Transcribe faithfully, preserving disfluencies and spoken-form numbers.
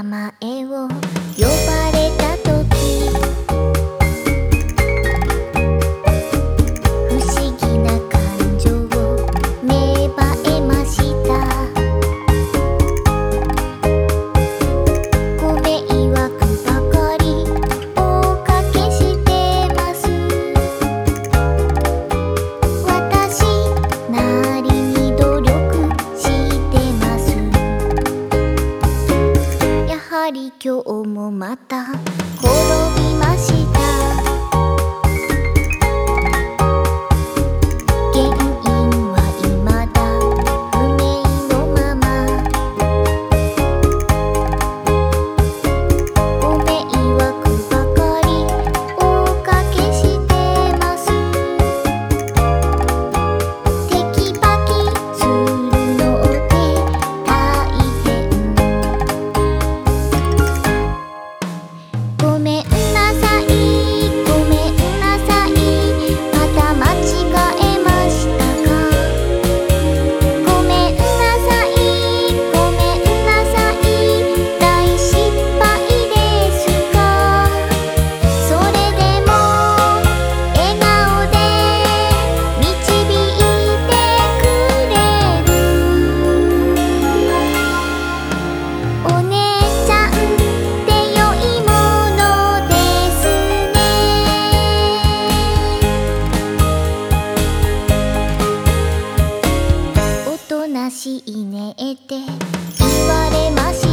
名前を呼ばれたとき、不思議な感情芽生えました。ご迷惑ばかりおかけしてます。私なりに努力してます。やはり今日もまた転びました。原因は未だ不明のまま。ご迷惑ばかりおかけしてます。テキパキするので大変。ごめんなさい、ごめんなさい、また間違えましたか。ごめんなさい、ごめんなさい、大失敗ですか。それでも笑顔で導いてくれる。お姉ちゃんって良いものですね。おとなしいねって言われました。